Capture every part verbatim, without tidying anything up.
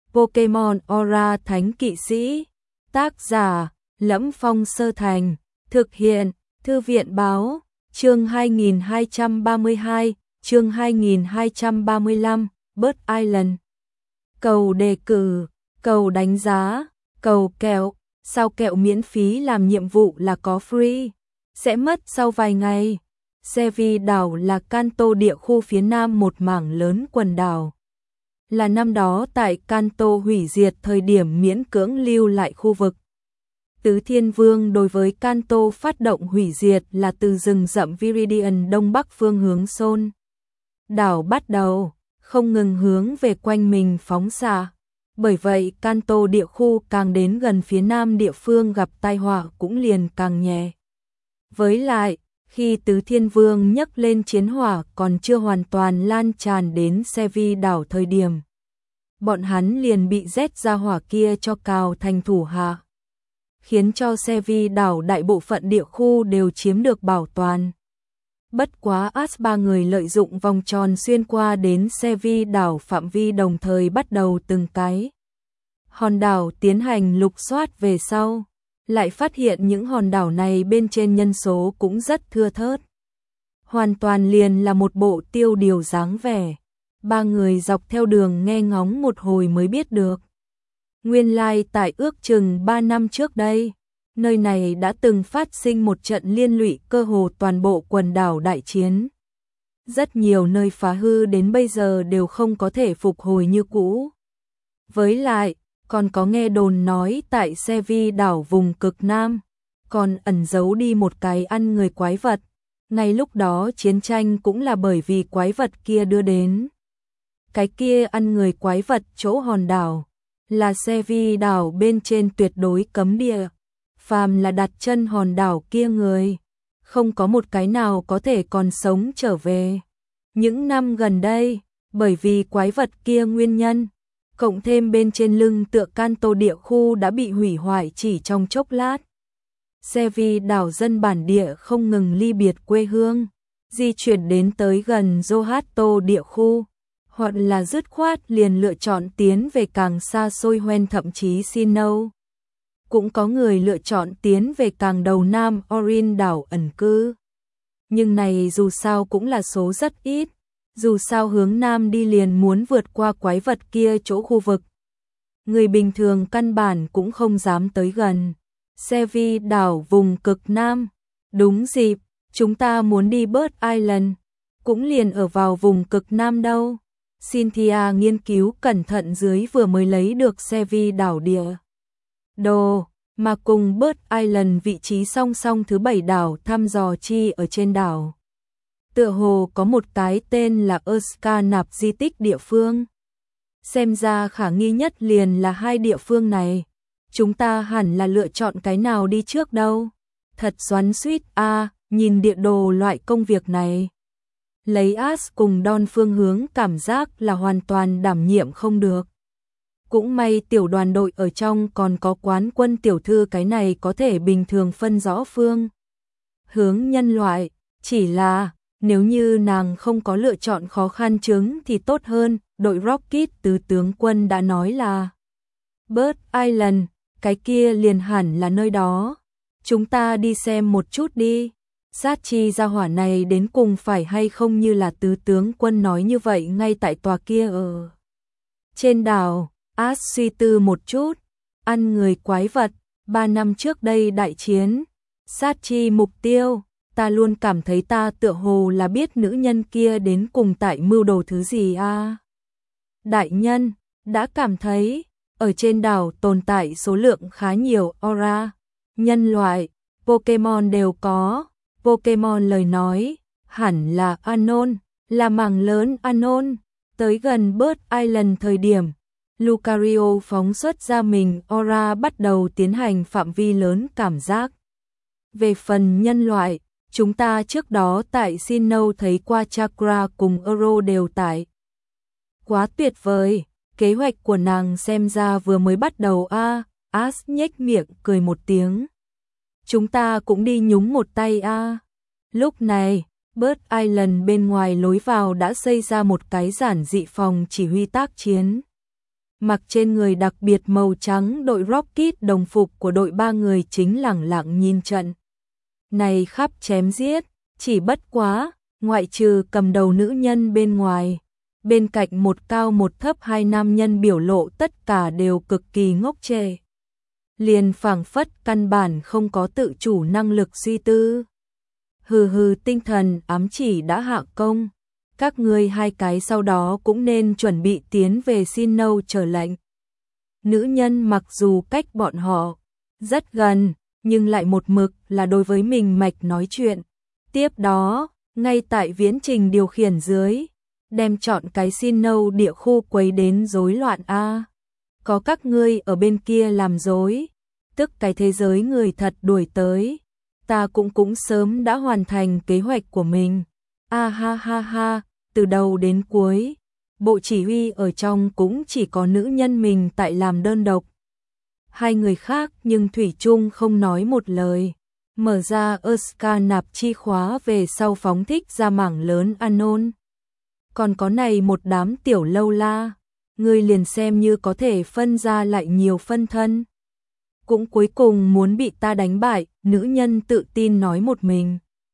Pokemon Aura Thánh Kỵ Sĩ. Tác giả: Lẫm Phong Sơ Thành. Thực hiện: Thư viện Báo. Chương hai nghìn hai trăm ba mươi hai, chương hai nghìn hai trăm ba mươi lăm, Bird Island. Cầu đề cử, cầu đánh giá, cầu kẹo. Sao kẹo miễn phí làm nhiệm vụ là có free, sẽ mất sau vài ngày. Sevi đảo là Kanto địa khu phía nam một mảng lớn quần đảo. Là năm đó tại Kanto hủy diệt thời điểm miễn cưỡng lưu lại khu vực. Tứ Thiên Vương đối với Kanto phát động hủy diệt là từ rừng rậm Viridian đông bắc phương hướng Sol. Đảo bắt đầu, không ngừng hướng về quanh mình phóng xạ. Bởi vậy Kanto địa khu càng đến gần phía nam địa phương gặp tai họa cũng liền càng nhẹ. Với lại, khi Tứ Thiên Vương nhấc lên chiến hỏa còn chưa hoàn toàn lan tràn đến Sevi đảo thời điểm, bọn hắn liền bị rét ra hỏa kia cho cào thành thủ hạ, khiến cho Sevi đảo đại bộ phận địa khu đều chiếm được bảo toàn. Bất quá As ba người lợi dụng vòng tròn xuyên qua đến Sevi đảo phạm vi đồng thời bắt đầu từng cái hòn đảo tiến hành lục soát về sau, lại phát hiện những hòn đảo này bên trên nhân số cũng rất thưa thớt. Hoàn toàn liền là một bộ tiêu điều dáng vẻ. Ba người dọc theo đường nghe ngóng một hồi mới biết được. Nguyên lai tại ước chừng ba năm trước đây, nơi này đã từng phát sinh một trận liên lụy cơ hồ toàn bộ quần đảo đại chiến. Rất nhiều nơi phá hư đến bây giờ đều không có thể phục hồi như cũ. Với lại, còn có nghe đồn nói tại Sevi đảo vùng cực Nam, còn ẩn giấu đi một cái ăn người quái vật. Ngay lúc đó chiến tranh cũng là bởi vì quái vật kia đưa đến. Cái kia ăn người quái vật chỗ hòn đảo, là Sevi đảo bên trên tuyệt đối cấm địa. Phàm là đặt chân hòn đảo kia người, không có một cái nào có thể còn sống trở về. Những năm gần đây, bởi vì quái vật kia nguyên nhân, cộng thêm bên trên lưng tựa Kanto địa khu đã bị hủy hoại chỉ trong chốc lát. Sevi đảo dân bản địa không ngừng ly biệt quê hương, di chuyển đến tới gần Johto địa khu, hoặc là dứt khoát liền lựa chọn tiến về càng xa xôi Hoenn thậm chí Sinnoh. Cũng có người lựa chọn tiến về càng đầu nam Orin đảo ẩn cư. Nhưng này dù sao cũng là số rất ít, dù sao hướng nam đi liền muốn vượt qua quái vật kia chỗ khu vực. Người bình thường căn bản cũng không dám tới gần. Sevi đảo vùng cực nam. Đúng dịp, chúng ta muốn đi Bird Island, cũng liền ở vào vùng cực nam đâu. Cynthia nghiên cứu cẩn thận dưới vừa mới lấy được Sevi đảo địa đồ, mà cùng Bird Island vị trí song song thứ bảy đảo thăm dò chi ở trên đảo. Tựa hồ có một cái tên là Euska nạp di tích địa phương. Xem ra khả nghi nhất liền là hai địa phương này. Chúng ta hẳn là lựa chọn cái nào đi trước đâu. Thật xoắn xuýt a, à, nhìn địa đồ loại công việc này. Lấy As cùng Don phương hướng cảm giác là hoàn toàn đảm nhiệm không được. Cũng may tiểu đoàn đội ở trong còn có quán quân tiểu thư cái này có thể bình thường phân rõ phương hướng nhân loại. Chỉ là, nếu như nàng không có lựa chọn khó khăn chứng thì tốt hơn. Đội Rocket tứ tướng quân đã nói là Bird Island, cái kia liền hẳn là nơi đó. Chúng ta đi xem một chút đi. Sát chi gia hỏa này đến cùng phải hay không như là tứ tướng quân nói như vậy ngay tại tòa kia ở trên đảo. As suy tư một chút, ăn người quái vật, ba năm trước đây đại chiến, sát chi mục tiêu, ta luôn cảm thấy ta tựa hồ là biết nữ nhân kia đến cùng tại mưu đồ thứ gì a. À? Đại nhân, đã cảm thấy, ở trên đảo tồn tại số lượng khá nhiều aura, nhân loại, Pokemon đều có. Pokemon lời nói, hẳn là Anon, là mảng lớn Anon. Tới gần Bird Island thời điểm, Lucario phóng xuất ra mình aura bắt đầu tiến hành phạm vi lớn cảm giác. Về phần nhân loại, chúng ta trước đó tại Sinnoh thấy qua Chakra cùng Euro đều tại. Quá tuyệt vời, kế hoạch của nàng xem ra vừa mới bắt đầu a. À, As nhếch miệng cười một tiếng. Chúng ta cũng đi nhúng một tay a. À. Lúc này, Bird Island bên ngoài lối vào đã xây ra một cái giản dị phòng chỉ huy tác chiến. mặc trên người đặc biệt màu trắng đội Rocket đồng phục của đội ba người chính lẳng lặng nhìn trận này khắp chém giết, chỉ bất quá, ngoại trừ cầm đầu nữ nhân bên ngoài, bên cạnh một cao một thấp hai nam nhân biểu lộ tất cả đều cực kỳ ngốc trệ. Liền phảng phất căn bản không có tự chủ năng lực suy tư. Hừ hừ, tinh thần ám chỉ đã hạ công, các ngươi hai cái sau đó cũng nên chuẩn bị tiến về xin nâu chờ lệnh. Nữ nhân mặc dù cách bọn họ rất gần, nhưng lại một mực là đối với mình mạch nói chuyện. Tiếp đó, ngay tại viễn trình điều khiển dưới, đem chọn cái xin nâu địa khu quấy đến rối loạn a. Có các ngươi ở bên kia làm rối, tức cái thế giới người thật đuổi tới, ta cũng cũng sớm đã hoàn thành kế hoạch của mình. A ha ha ha, từ đầu đến cuối, bộ chỉ huy ở trong cũng chỉ có nữ nhân mình tại làm đơn độc. Hai người khác nhưng thủy chung không nói một lời, mở ra Oscar nạp chi khóa về sau phóng thích ra mảng lớn anon. Còn có này một đám tiểu lâu la, ngươi liền xem như có thể phân ra lại nhiều phân thân. Cũng cuối cùng muốn bị ta đánh bại, nữ nhân tự tin nói một mình.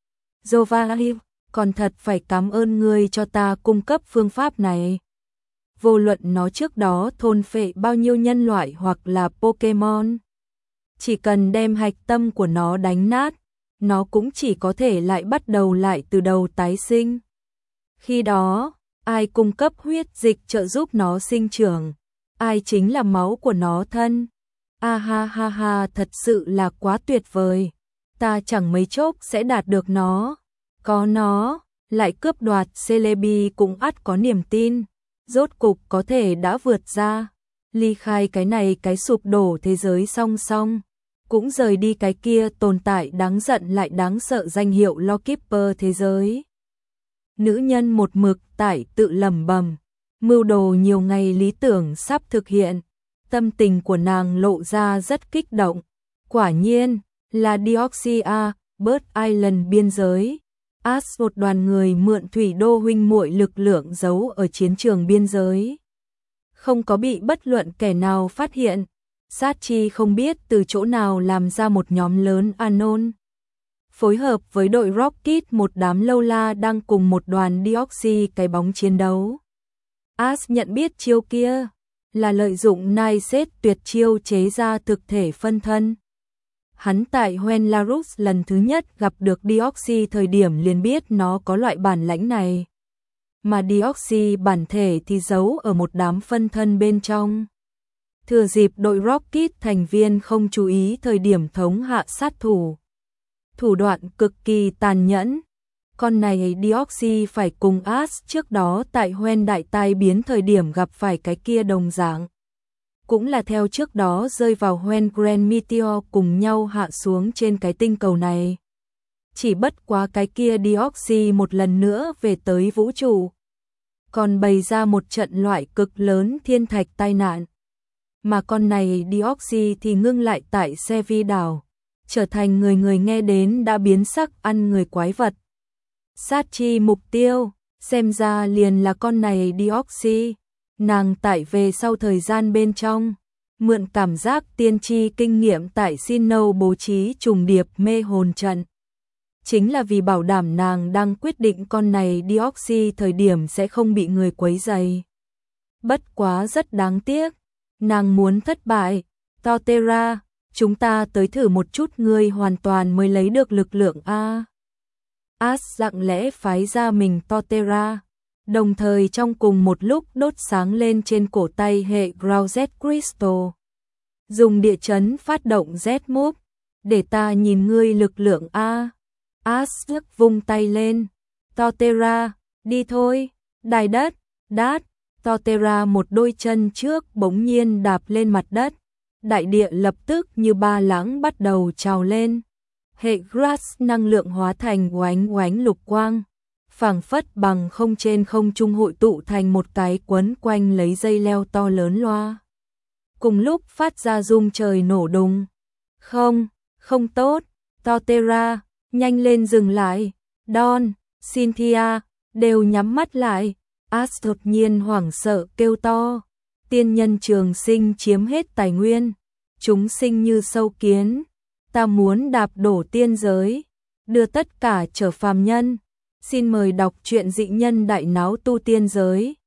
Jova, còn thật phải cảm ơn ngươi cho ta cung cấp phương pháp này. Vô luận nó trước đó thôn phệ bao nhiêu nhân loại hoặc là Pokemon, chỉ cần đem hạch tâm của nó đánh nát, nó cũng chỉ có thể lại bắt đầu lại từ đầu tái sinh. Khi đó, ai cung cấp huyết dịch trợ giúp nó sinh trưởng, ai chính là máu của nó thân. A ha ha ha, thật sự là quá tuyệt vời. Ta chẳng mấy chốc sẽ đạt được nó. Có nó, lại cướp đoạt Celebi cũng ắt có niềm tin. Rốt cục có thể đã vượt ra, ly khai cái này cái sụp đổ thế giới song song, cũng rời đi cái kia tồn tại đáng giận lại đáng sợ danh hiệu Lawkeeper thế giới. Nữ nhân một mực tại tự lẩm bẩm, mưu đồ nhiều ngày lý tưởng sắp thực hiện, tâm tình của nàng lộ ra rất kích động. Quả nhiên, là Deoxys, Bird Island biên giới. Ash một đoàn người mượn thủy đô huynh muội lực lượng giấu ở chiến trường biên giới. Không có bị bất luận kẻ nào phát hiện. Sachi không biết từ chỗ nào làm ra một nhóm lớn anon. Phối hợp với đội Rocket một đám lâu la đang cùng một đoàn Deoxys cái bóng chiến đấu. Ash nhận biết chiêu kia là lợi dụng Night tuyệt chiêu chế ra thực thể phân thân. Hắn tại Hoen Larus lần thứ nhất gặp được Deoxys thời điểm liền biết nó có loại bản lãnh này. Mà Deoxys bản thể thì giấu ở một đám phân thân bên trong. Thừa dịp đội Rocket thành viên không chú ý thời điểm thống hạ sát thủ. Thủ đoạn cực kỳ tàn nhẫn. Con này Deoxys phải cùng Ash trước đó tại Hoen đại tai biến thời điểm gặp phải cái kia đồng dạng. Cũng là theo trước đó rơi vào Hoen Grand Meteor cùng nhau hạ xuống trên cái tinh cầu này. Chỉ bất quá cái kia Deoxys một lần nữa về tới vũ trụ. Còn bày ra một trận loại cực lớn thiên thạch tai nạn. Mà con này Deoxys thì ngưng lại tại Sevi đảo, trở thành người người nghe đến đã biến sắc ăn người quái vật. Sachi mục tiêu, xem ra liền là con này Deoxys. Nàng tại về sau thời gian bên trong, mượn cảm giác tiên tri kinh nghiệm tại Sinnoh bố trí trùng điệp mê hồn trận. Chính là vì bảo đảm nàng đang quyết định con này Deoxys thời điểm sẽ không bị người quấy rầy. Bất quá rất đáng tiếc, nàng muốn thất bại. Torterra, chúng ta tới thử một chút ngươi hoàn toàn mới lấy được lực lượng A. Ash lặng lẽ phái ra mình Torterra. Đồng thời trong cùng một lúc đốt sáng lên trên cổ tay hệ Ground Z Crystal. Dùng địa chấn phát động Z Move, để ta nhìn ngươi lực lượng A. Ash vung tay lên. Torterra, đi thôi. Đài đất, đát. Torterra một đôi chân trước bỗng nhiên đạp lên mặt đất. Đại địa lập tức như ba lãng bắt đầu trào lên. Hệ Grass năng lượng hóa thành oánh oánh lục quang. Phảng phất bằng không trên không trung hội tụ thành một cái quấn quanh lấy dây leo to lớn loa. Cùng lúc phát ra rung trời nổ đùng. Không, không tốt. Torterra, nhanh lên dừng lại. Dawn, Cynthia, đều nhắm mắt lại. Ash đột nhiên hoảng sợ kêu to. tiên nhân trường sinh chiếm hết tài nguyên, chúng sinh như sâu kiến, ta muốn đạp đổ tiên giới, đưa tất cả trở phàm nhân. Xin mời đọc truyện Dị Nhân Đại Náo Tu Tiên Giới.